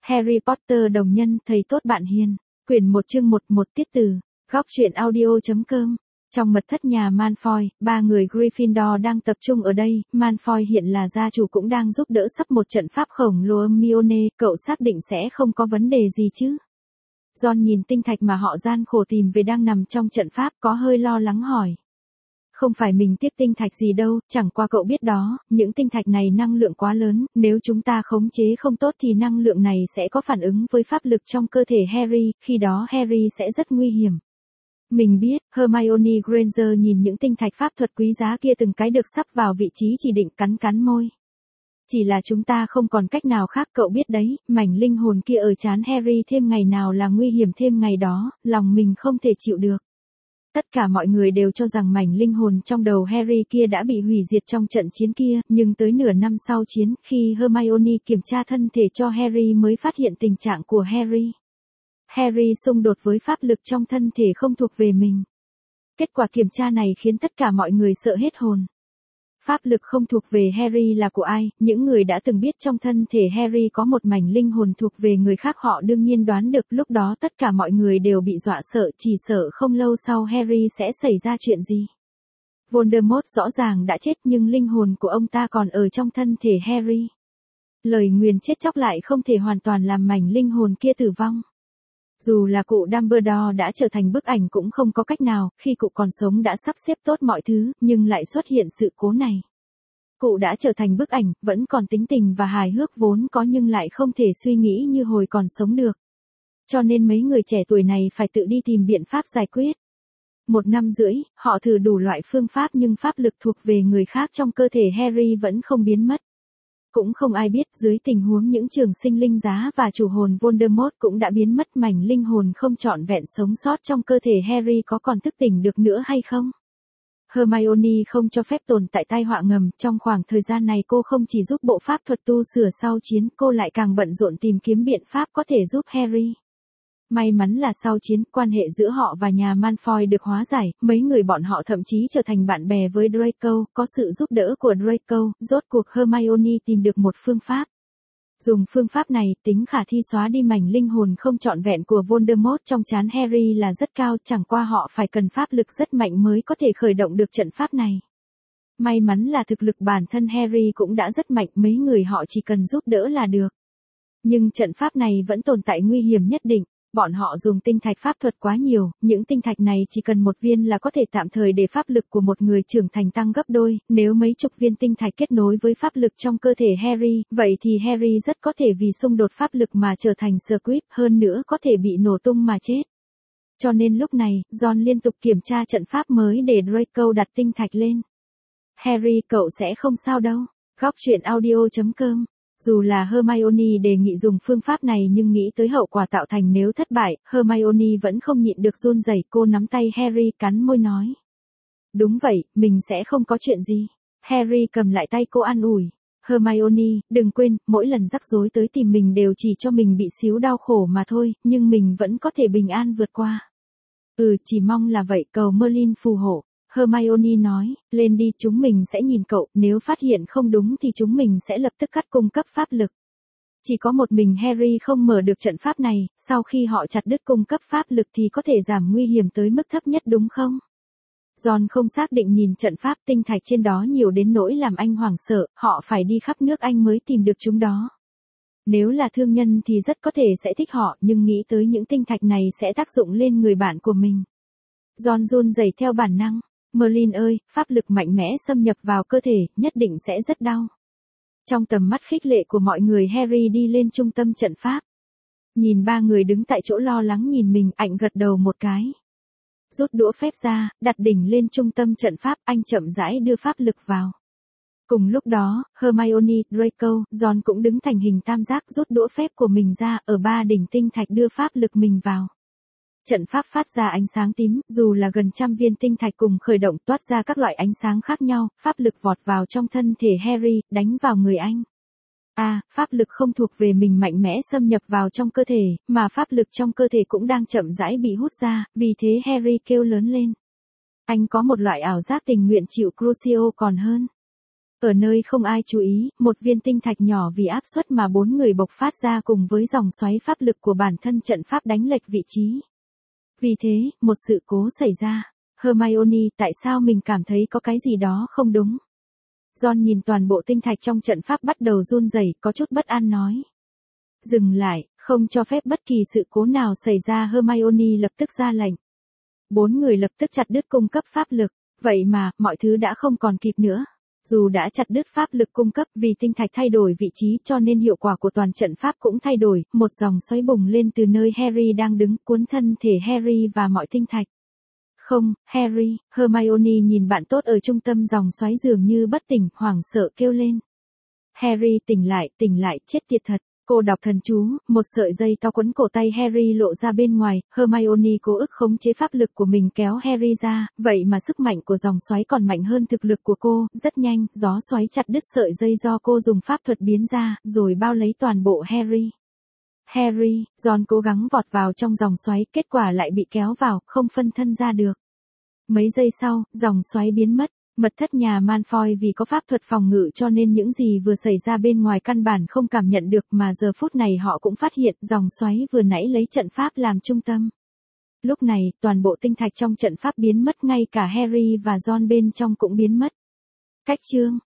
Harry Potter đồng nhân, thầy tốt bạn hiền. Quyển 1 chương 1 tiết từ. Góc truyện audio.com. Trong mật thất nhà Malfoy, ba người Gryffindor đang tập trung ở đây. Malfoy hiện là gia chủ cũng đang giúp đỡ sắp một trận pháp khổng lồ. Hermione, cậu xác định sẽ không có vấn đề gì chứ? Ron nhìn tinh thạch mà họ gian khổ tìm về đang nằm trong trận pháp, có hơi lo lắng hỏi. Không phải mình tiếc tinh thạch gì đâu, chẳng qua cậu biết đó, những tinh thạch này năng lượng quá lớn, nếu chúng ta khống chế không tốt thì năng lượng này sẽ có phản ứng với pháp lực trong cơ thể Harry, khi đó Harry sẽ rất nguy hiểm. Mình biết, Hermione Granger nhìn những tinh thạch pháp thuật quý giá kia từng cái được sắp vào vị trí chỉ định, cắn môi. Chỉ là chúng ta không còn cách nào khác, cậu biết đấy, mảnh linh hồn kia ở trán Harry thêm ngày nào là nguy hiểm thêm ngày đó, lòng mình không thể chịu được. Tất cả mọi người đều cho rằng mảnh linh hồn trong đầu Harry kia đã bị hủy diệt trong trận chiến kia, nhưng tới nửa năm sau chiến, khi Hermione kiểm tra thân thể cho Harry mới phát hiện tình trạng của Harry. Harry xung đột với pháp lực trong thân thể không thuộc về mình. Kết quả kiểm tra này khiến tất cả mọi người sợ hết hồn. Pháp lực không thuộc về Harry là của ai? Những người đã từng biết trong thân thể Harry có một mảnh linh hồn thuộc về người khác, họ đương nhiên đoán được, lúc đó tất cả mọi người đều bị dọa sợ, chỉ sợ không lâu sau Harry sẽ xảy ra chuyện gì. Voldemort rõ ràng đã chết nhưng linh hồn của ông ta còn ở trong thân thể Harry. Lời nguyền chết chóc lại không thể hoàn toàn làm mảnh linh hồn kia tử vong. Dù là cụ Dumbledore đã trở thành bức ảnh cũng không có cách nào, khi cụ còn sống đã sắp xếp tốt mọi thứ, nhưng lại xuất hiện sự cố này. Cụ đã trở thành bức ảnh, vẫn còn tính tình và hài hước vốn có nhưng lại không thể suy nghĩ như hồi còn sống được. Cho nên mấy người trẻ tuổi này phải tự đi tìm biện pháp giải quyết. 1 năm rưỡi, họ thử đủ loại phương pháp nhưng pháp lực thuộc về người khác trong cơ thể Harry vẫn không biến mất. Cũng không ai biết dưới tình huống những trường sinh linh giá và chủ hồn Voldemort cũng đã biến mất, mảnh linh hồn không trọn vẹn sống sót trong cơ thể Harry có còn thức tỉnh được nữa hay không? Hermione không cho phép tồn tại tai họa ngầm, trong khoảng thời gian này cô không chỉ giúp bộ pháp thuật tu sửa sau chiến, cô lại càng bận rộn tìm kiếm biện pháp có thể giúp Harry. May mắn là sau chiến, quan hệ giữa họ và nhà Malfoy được hóa giải, mấy người bọn họ thậm chí trở thành bạn bè với Draco, có sự giúp đỡ của Draco, rốt cuộc Hermione tìm được một phương pháp. Dùng phương pháp này, tính khả thi xóa đi mảnh linh hồn không trọn vẹn của Voldemort trong trán Harry là rất cao, chẳng qua họ phải cần pháp lực rất mạnh mới có thể khởi động được trận pháp này. May mắn là thực lực bản thân Harry cũng đã rất mạnh, mấy người họ chỉ cần giúp đỡ là được. Nhưng trận pháp này vẫn tồn tại nguy hiểm nhất định. Bọn họ dùng tinh thạch pháp thuật quá nhiều, những tinh thạch này chỉ cần một viên là có thể tạm thời để pháp lực của một người trưởng thành tăng gấp đôi, nếu mấy chục viên tinh thạch kết nối với pháp lực trong cơ thể Harry, vậy thì Harry rất có thể vì xung đột pháp lực mà trở thành Squib, hơn nữa có thể bị nổ tung mà chết. Cho nên lúc này, Ron liên tục kiểm tra trận pháp mới để Draco đặt tinh thạch lên. Harry, cậu sẽ không sao đâu. Góc truyện audio.com. Dù là Hermione đề nghị dùng phương pháp này nhưng nghĩ tới hậu quả tạo thành nếu thất bại, Hermione vẫn không nhịn được run rẩy, cô nắm tay Harry cắn môi nói. Đúng vậy, mình sẽ không có chuyện gì. Harry cầm lại tay cô an ủi. Hermione, đừng quên, mỗi lần rắc rối tới tìm mình đều chỉ cho mình bị xíu đau khổ mà thôi, nhưng mình vẫn có thể bình an vượt qua. Chỉ mong là vậy, cầu Merlin phù hộ. Hermione nói, lên đi, chúng mình sẽ nhìn cậu, nếu phát hiện không đúng thì chúng mình sẽ lập tức cắt cung cấp pháp lực. Chỉ có một mình Harry không mở được trận pháp này, sau khi họ chặt đứt cung cấp pháp lực thì có thể giảm nguy hiểm tới mức thấp nhất đúng không? Ron không xác định nhìn trận pháp, tinh thạch trên đó nhiều đến nỗi làm anh hoảng sợ, họ phải đi khắp nước Anh mới tìm được chúng đó. Nếu là thương nhân thì rất có thể sẽ thích họ, nhưng nghĩ tới những tinh thạch này sẽ tác dụng lên người bạn của mình. Ron run rẩy theo bản năng. Merlin ơi, pháp lực mạnh mẽ xâm nhập vào cơ thể, nhất định sẽ rất đau. Trong tầm mắt khích lệ của mọi người, Harry đi lên trung tâm trận pháp. Nhìn ba người đứng tại chỗ lo lắng nhìn mình, anh gật đầu một cái. Rút đũa phép ra, đặt đỉnh lên trung tâm trận pháp, anh chậm rãi đưa pháp lực vào. Cùng lúc đó, Hermione, Draco, Ron cũng đứng thành hình tam giác, rút đũa phép của mình ra, ở ba đỉnh tinh thạch đưa pháp lực mình vào. Trận pháp phát ra ánh sáng tím, dù là gần trăm viên tinh thạch cùng khởi động toát ra các loại ánh sáng khác nhau, pháp lực vọt vào trong thân thể Harry, đánh vào người anh. Pháp lực không thuộc về mình mạnh mẽ xâm nhập vào trong cơ thể, mà pháp lực trong cơ thể cũng đang chậm rãi bị hút ra, vì thế Harry kêu lớn lên. Anh có một loại ảo giác tình nguyện chịu Crucio còn hơn. Ở nơi không ai chú ý, một viên tinh thạch nhỏ vì áp suất mà 4 người bộc phát ra cùng với dòng xoáy pháp lực của bản thân trận pháp đánh lệch vị trí. Vì thế, một sự cố xảy ra. Hermione, tại sao mình cảm thấy có cái gì đó không đúng? Ron nhìn toàn bộ tinh thạch trong trận pháp bắt đầu run rẩy, có chút bất an nói. Dừng lại, không cho phép bất kỳ sự cố nào xảy ra. Hermione lập tức ra lệnh. 4 người lập tức chặt đứt cung cấp pháp lực, vậy mà, mọi thứ đã không còn kịp nữa. Dù đã chặt đứt pháp lực cung cấp vì tinh thạch thay đổi vị trí cho nên hiệu quả của toàn trận pháp cũng thay đổi, một dòng xoáy bùng lên từ nơi Harry đang đứng cuốn thân thể Harry và mọi tinh thạch. Không, Harry, Hermione nhìn bạn tốt ở trung tâm dòng xoáy dường như bất tỉnh, hoảng sợ kêu lên. Harry tỉnh lại, chết tiệt thật. Cô đọc thần chú, một sợi dây to quấn cổ tay Harry lộ ra bên ngoài, Hermione cố ức khống chế pháp lực của mình kéo Harry ra, vậy mà sức mạnh của dòng xoáy còn mạnh hơn thực lực của cô, rất nhanh, gió xoáy chặt đứt sợi dây do cô dùng pháp thuật biến ra, rồi bao lấy toàn bộ Harry. Harry, Ron cố gắng vọt vào trong dòng xoáy, kết quả lại bị kéo vào, không phân thân ra được. Mấy giây sau, dòng xoáy biến mất. Mật thất nhà Malfoy vì có pháp thuật phòng ngự cho nên những gì vừa xảy ra bên ngoài căn bản không cảm nhận được mà giờ phút này họ cũng phát hiện dòng xoáy vừa nãy lấy trận pháp làm trung tâm. Lúc này, toàn bộ tinh thạch trong trận pháp biến mất ngay cả Harry và Ron bên trong cũng biến mất. Cách chương